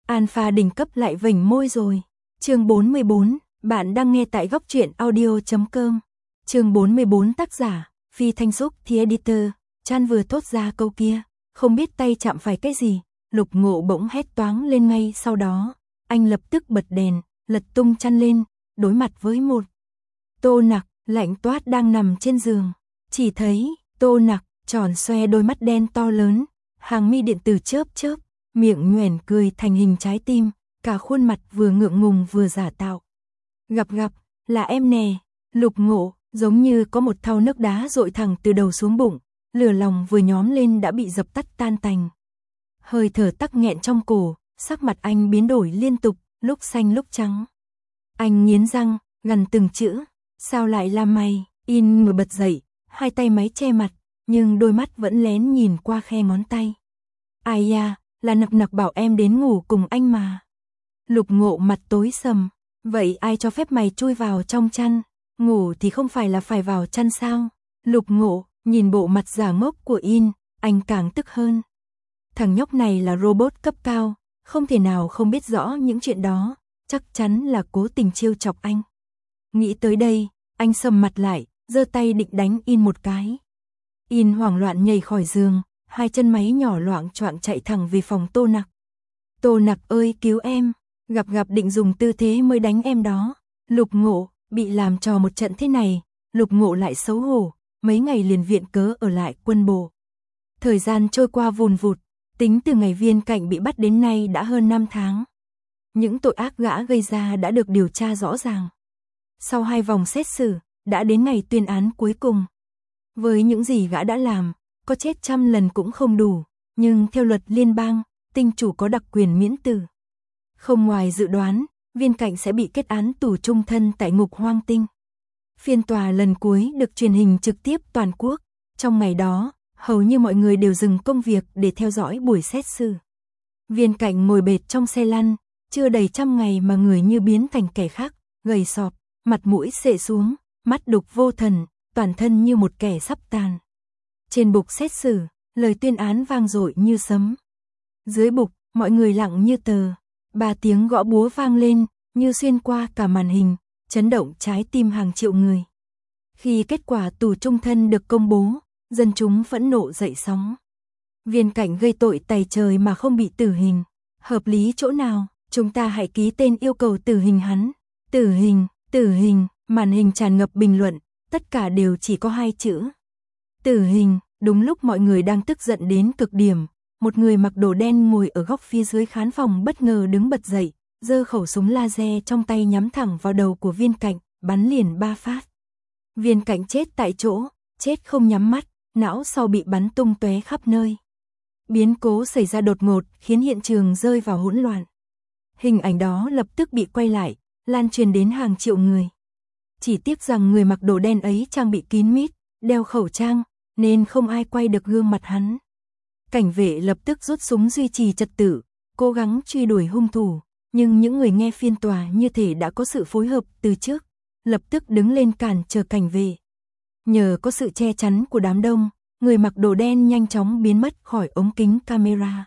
Alpha đỉnh cấp lại vểnh môi rồi. Chương 44, bạn đang nghe tại góc truyện audio.com. Chương 44 tác giả, Phi Thanh Xúc, The Editor. Chan vừa thốt ra câu kia, không biết tay chạm phải cái gì, Lục Ngộ bỗng hét toáng lên ngay sau đó. Anh lập tức bật đèn, lật tung chăn lên, đối mặt với một Tô Nặc, lạnh toát đang nằm trên giường. Chỉ thấy, Tô Nặc, tròn xoe đôi mắt đen to lớn, hàng mi điện tử chớp chớp, miệng nhoẻn cười thành hình trái tim, cả khuôn mặt vừa ngượng ngùng vừa giả tạo. Gặp, là em nè. Lục Ngộ, giống như có một thau nước đá dội thẳng từ đầu xuống bụng, lửa lòng vừa nhóm lên đã bị dập tắt tan tành. Hơi thở tắc nghẹn trong cổ, sắc mặt anh biến đổi liên tục, lúc xanh lúc trắng. Anh nghiến răng, gằn từng chữ, sao lại là mày? In ngồi bật dậy, hai tay máy che mặt, nhưng đôi mắt vẫn lén nhìn qua khe ngón tay. Ai da, là Nặc bảo em đến ngủ cùng anh mà. Lục Ngộ mặt tối sầm, vậy ai cho phép mày chui vào trong chăn? Ngủ thì không phải là phải vào chăn sao? Lục Ngộ nhìn bộ mặt giả ngốc của In, anh càng tức hơn. Thằng nhóc này là robot cấp cao, không thể nào không biết rõ những chuyện đó, chắc chắn là cố tình trêu chọc anh. Nghĩ tới đây, anh sầm mặt lại, giơ tay định đánh In một cái. In hoảng loạn nhảy khỏi giường, hai chân máy nhỏ loạng choạng chạy thẳng về phòng Tô Nặc. Tô Nặc ơi cứu em, gặp định dùng tư thế mới đánh em đó. Lục Ngộ bị làm trò một trận thế này, Lục Ngộ lại xấu hổ, mấy ngày liền viện cớ ở lại quân bộ. Thời gian trôi qua vùn vụt, tính từ ngày Viên Cạnh bị bắt đến nay đã hơn 5 tháng. Những tội ác gã gây ra đã được điều tra rõ ràng. Sau 2 vòng xét xử, đã đến ngày tuyên án cuối cùng. Với những gì gã đã làm, có chết 100 lần cũng không đủ, nhưng theo luật liên bang, tinh chủ có đặc quyền miễn tử. Không ngoài dự đoán, Viên Cạnh sẽ bị kết án tù chung thân tại ngục hoang tinh. Phiên tòa lần cuối được truyền hình trực tiếp toàn quốc. Trong ngày đó, hầu như mọi người đều dừng công việc để theo dõi buổi xét xử. Viên Cạnh ngồi bệt trong xe lăn, chưa đầy 100 ngày mà người như biến thành kẻ khác, gầy sọp, mặt mũi xệ xuống, mắt đục vô thần, toàn thân như một kẻ sắp tàn. Trên bục xét xử, lời tuyên án vang dội như sấm. Dưới bục, mọi người lặng như tờ. 3 tiếng gõ búa vang lên, như xuyên qua cả màn hình, chấn động trái tim hàng triệu người. Khi kết quả tù chung thân được công bố, dân chúng phẫn nộ dậy sóng. Viên Cảnh gây tội tày trời mà không bị tử hình. Hợp lý chỗ nào? Chúng ta hãy ký tên yêu cầu tử hình hắn. Tử hình, màn hình tràn ngập bình luận, tất cả đều chỉ có 2 chữ. Tử hình. Đúng lúc mọi người đang tức giận đến cực điểm, một người mặc đồ đen ngồi ở góc phía dưới khán phòng bất ngờ đứng bật dậy, giơ khẩu súng laser trong tay nhắm thẳng vào đầu của Viên Cảnh, bắn liền 3 phát. Viên Cảnh chết tại chỗ, chết không nhắm mắt, não sau bị bắn tung tóe khắp nơi. Biến cố xảy ra đột ngột khiến hiện trường rơi vào hỗn loạn. Hình ảnh đó lập tức bị quay lại, lan truyền đến hàng triệu người. Chỉ tiếc rằng người mặc đồ đen ấy trang bị kín mít, đeo khẩu trang, nên không ai quay được gương mặt hắn. Cảnh vệ lập tức rút súng duy trì trật tự, cố gắng truy đuổi hung thủ, nhưng những người nghe phiên tòa như thể đã có sự phối hợp từ trước, lập tức đứng lên cản trở cảnh vệ. Nhờ có sự che chắn của đám đông, người mặc đồ đen nhanh chóng biến mất khỏi ống kính camera.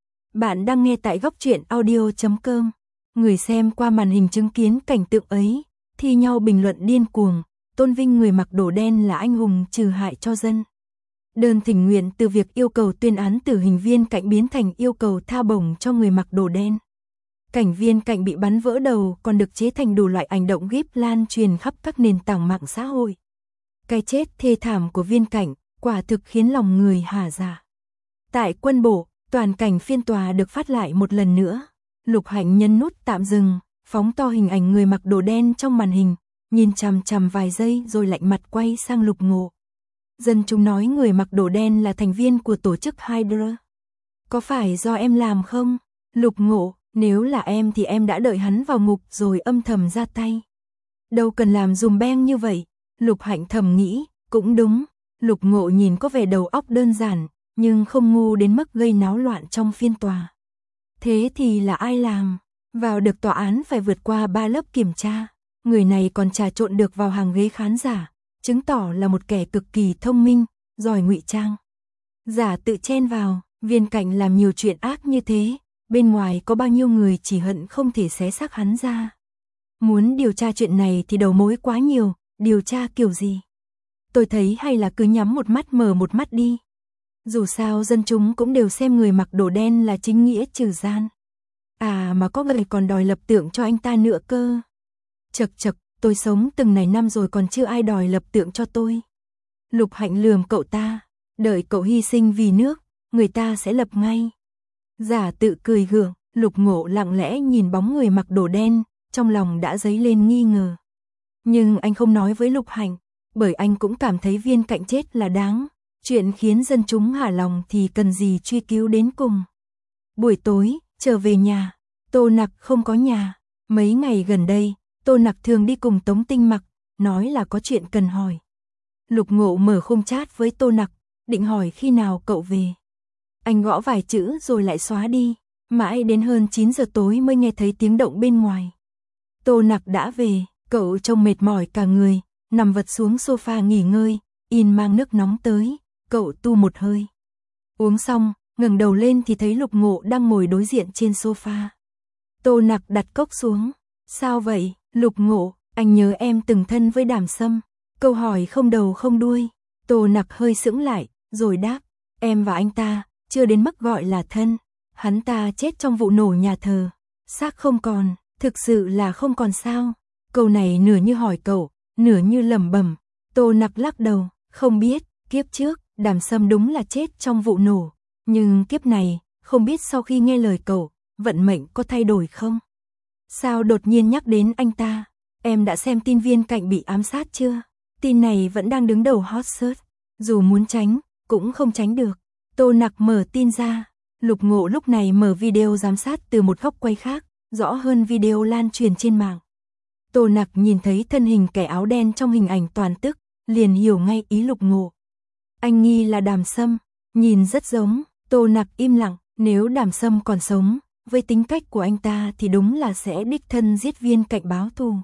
Bạn đang nghe tại góc truyện audio.com. Người xem qua màn hình chứng kiến cảnh tượng ấy, thi nhau bình luận điên cuồng, tôn vinh người mặc đồ đen là anh hùng trừ hại cho dân. Đơn thỉnh nguyện từ việc yêu cầu tuyên án tử hình Viên Cạnh biến thành yêu cầu tha bổng cho người mặc đồ đen. Cảnh Viên Cạnh bị bắn vỡ đầu còn được chế thành đủ loại ảnh động gif lan truyền khắp các nền tảng mạng xã hội. Cái chết thê thảm của Viên Cạnh quả thực khiến lòng người hả dạ. Tại quân bộ, toàn cảnh phiên tòa được phát lại một lần nữa. Lục Hạnh nhấn nút tạm dừng, phóng to hình ảnh người mặc đồ đen trong màn hình, nhìn chằm chằm vài giây rồi lạnh mặt quay sang Lục Ngộ. Dân chúng nói người mặc đồ đen là thành viên của tổ chức Hydra. Có phải do em làm không? Lục Ngộ, nếu là em thì em đã đợi hắn vào ngục rồi âm thầm ra tay. Đâu cần làm dùm beng như vậy. Lục Hạnh thầm nghĩ, cũng đúng. Lục Ngộ nhìn có vẻ đầu óc đơn giản, nhưng không ngu đến mức gây náo loạn trong phiên tòa. Thế thì là ai làm? Vào được tòa án phải vượt qua 3 lớp kiểm tra. Người này còn trà trộn được vào hàng ghế khán giả, chứng tỏ là một kẻ cực kỳ thông minh, giỏi ngụy trang. Giả tự chen vào, Viên Cảnh làm nhiều chuyện ác như thế, bên ngoài có bao nhiêu người chỉ hận không thể xé xác hắn ra. Muốn điều tra chuyện này thì đầu mối quá nhiều, điều tra kiểu gì? Tôi thấy hay là cứ nhắm một mắt mở một mắt đi. Dù sao dân chúng cũng đều xem người mặc đồ đen là chính nghĩa trừ gian. À mà có người còn đòi lập tượng cho anh ta nữa cơ. Chật chật, tôi sống từng này năm rồi còn chưa ai đòi lập tượng cho tôi. Lục Hạnh lườm cậu ta, đợi cậu hy sinh vì nước, người ta sẽ lập ngay. Giả tự cười gượng, Lục Ngộ lặng lẽ nhìn bóng người mặc đồ đen, trong lòng đã dấy lên nghi ngờ. Nhưng anh không nói với Lục Hạnh, bởi anh cũng cảm thấy Viên Cạnh chết là đáng. Chuyện khiến dân chúng hả lòng thì cần gì truy cứu đến cùng. Buổi tối, trở về nhà, Tô Nặc không có nhà. Mấy ngày gần đây, Tô Nặc thường đi cùng Tống Tinh Mặc, nói là có chuyện cần hỏi. Lục Ngộ mở khung chat với Tô Nặc, định hỏi khi nào cậu về. Anh gõ vài chữ rồi lại xóa đi, mãi đến hơn 9 giờ tối mới nghe thấy tiếng động bên ngoài. Tô Nặc đã về, cậu trông mệt mỏi cả người, nằm vật xuống sofa nghỉ ngơi, In mang nước nóng tới, cậu tu một hơi. Uống xong, ngẩng đầu lên thì thấy Lục Ngộ đang ngồi đối diện trên sofa. Tô Nặc đặt cốc xuống. Sao vậy, Lục Ngộ, anh nhớ em từng thân với Đàm Sâm. Câu hỏi không đầu không đuôi. Tô Nặc hơi sững lại, rồi đáp, em và anh ta, chưa đến mức gọi là thân. Hắn ta chết trong vụ nổ nhà thờ. Xác không còn, thực sự là không còn sao. Câu này nửa như hỏi cậu, nửa như lẩm bẩm. Tô Nặc lắc đầu, không biết, kiếp trước, Đàm Sâm đúng là chết trong vụ nổ. Nhưng kiếp này, không biết sau khi nghe lời cậu, vận mệnh có thay đổi không? Sao đột nhiên nhắc đến anh ta? Em đã xem tin Viên Cạnh bị ám sát chưa? Tin này vẫn đang đứng đầu hot search. Dù muốn tránh, cũng không tránh được. Tô Nặc mở tin ra. Lục Ngộ lúc này mở video giám sát từ một góc quay khác, rõ hơn video lan truyền trên mạng. Tô Nặc nhìn thấy thân hình kẻ áo đen trong hình ảnh toàn tức, liền hiểu ngay ý Lục Ngộ. Anh nghi là Đàm Sâm, nhìn rất giống. Tô Nặc im lặng, nếu Đàm Sâm còn sống, với tính cách của anh ta thì đúng là sẽ đích thân giết Viên Cạnh báo thù.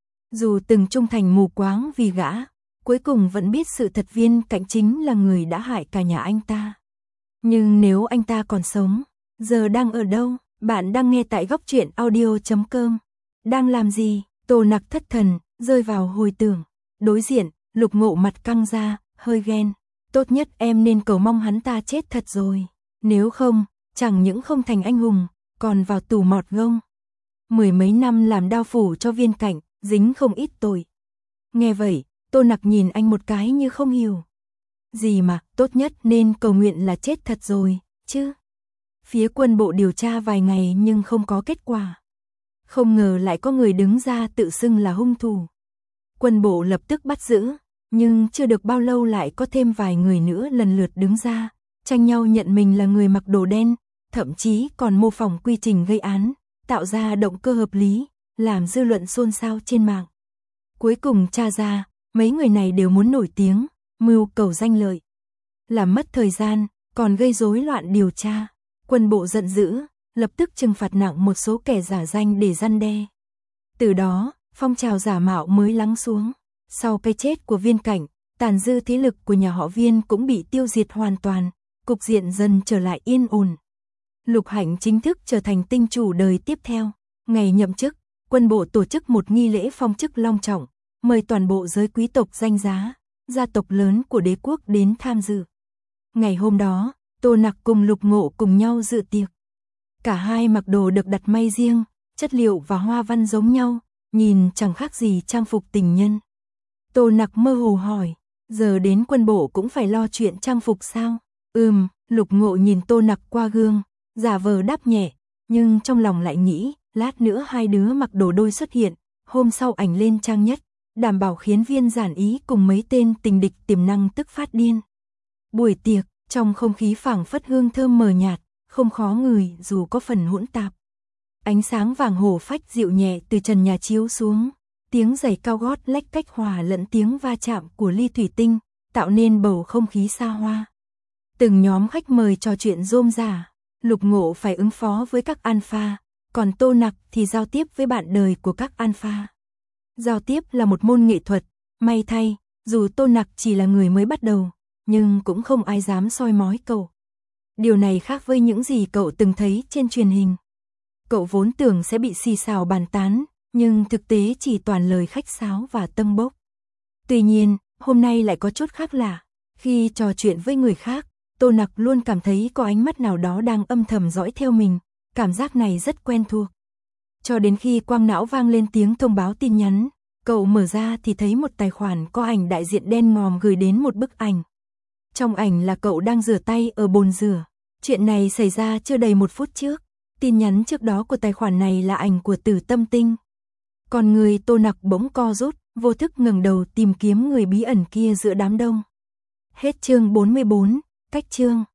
Dù từng trung thành mù quáng vì gã, cuối cùng vẫn biết sự thật Viên Cạnh chính là người đã hại cả nhà anh ta. Nhưng nếu anh ta còn sống, giờ đang ở đâu? Bạn đang nghe tại góc truyện audio.com. Đang làm gì? Tô Nặc thất thần, rơi vào hồi tưởng. Đối diện, Lục Ngộ mặt căng ra, hơi ghen. Tốt nhất em nên cầu mong hắn ta chết thật rồi. Nếu không, chẳng những không thành anh hùng, còn vào tù mọt gông. Mười mấy năm làm đao phủ cho Viên Cạnh, dính không ít tội. Nghe vậy, Tô Nặc nhìn anh một cái như không hiểu. Gì mà, tốt nhất nên cầu nguyện là chết thật rồi, chứ. Phía quân bộ điều tra vài ngày nhưng không có kết quả. Không ngờ lại có người đứng ra tự xưng là hung thủ. Quân bộ lập tức bắt giữ, nhưng chưa được bao lâu lại có thêm vài người nữa lần lượt đứng ra, tranh nhau nhận mình là người mặc đồ đen, thậm chí còn mô phỏng quy trình gây án, tạo ra động cơ hợp lý, làm dư luận xôn xao trên mạng. Cuối cùng tra ra, mấy người này đều muốn nổi tiếng, mưu cầu danh lợi. Làm mất thời gian, còn gây rối loạn điều tra. Quân bộ giận dữ, lập tức trừng phạt nặng một số kẻ giả danh để răn đe. Từ đó, phong trào giả mạo mới lắng xuống. Sau cái chết của Viên Cạnh, tàn dư thế lực của nhà họ Viên cũng bị tiêu diệt hoàn toàn, cục diện dần trở lại yên ổn. Lục Hạnh chính thức trở thành tinh chủ đời tiếp theo. Ngày nhậm chức, quân bộ tổ chức một nghi lễ phong chức long trọng, mời toàn bộ giới quý tộc danh giá, gia tộc lớn của đế quốc đến tham dự. Ngày hôm đó, Tô Nặc cùng Lục Ngộ cùng nhau dự tiệc. Cả hai mặc đồ được đặt may riêng, chất liệu và hoa văn giống nhau, nhìn chẳng khác gì trang phục tình nhân. Tô Nặc mơ hồ hỏi, giờ đến quân bộ cũng phải lo chuyện trang phục sao? Lục Ngộ nhìn Tô Nặc qua gương, giả vờ đáp nhẹ, nhưng trong lòng lại nghĩ, lát nữa hai đứa mặc đồ đôi xuất hiện, hôm sau ảnh lên trang nhất, đảm bảo khiến Viên Giản Ý cùng mấy tên tình địch tiềm năng tức phát điên. Buổi tiệc, trong không khí phảng phất hương thơm mờ nhạt, không khó ngửi dù có phần hỗn tạp. Ánh sáng vàng hổ phách dịu nhẹ từ trần nhà chiếu xuống, tiếng giày cao gót lách cách hòa lẫn tiếng va chạm của ly thủy tinh, tạo nên bầu không khí xa hoa. Từng nhóm khách mời trò chuyện rôm rả, Lục Ngộ phải ứng phó với các alpha, còn Tô Nặc thì giao tiếp với bạn đời của các alpha. Giao tiếp là một môn nghệ thuật, may thay, dù Tô Nặc chỉ là người mới bắt đầu, nhưng cũng không ai dám soi mói cậu. Điều này khác với những gì cậu từng thấy trên truyền hình. Cậu vốn tưởng sẽ bị xì xào bàn tán, nhưng thực tế chỉ toàn lời khách sáo và tâng bốc. Tuy nhiên, hôm nay lại có chút khác lạ. Khi trò chuyện với người khác, Tô Nặc luôn cảm thấy có ánh mắt nào đó đang âm thầm dõi theo mình, cảm giác này rất quen thuộc. Cho đến khi quang não vang lên tiếng thông báo tin nhắn, cậu mở ra thì thấy một tài khoản có ảnh đại diện đen ngòm gửi đến một bức ảnh. Trong ảnh là cậu đang rửa tay ở bồn rửa. Chuyện này xảy ra chưa đầy 1 phút trước. Tin nhắn trước đó của tài khoản này là ảnh của Tử Tâm Tinh. Còn người Tô Nặc bỗng co rút, vô thức ngẩng đầu tìm kiếm người bí ẩn kia giữa đám đông. Hết chương 44, cách chương.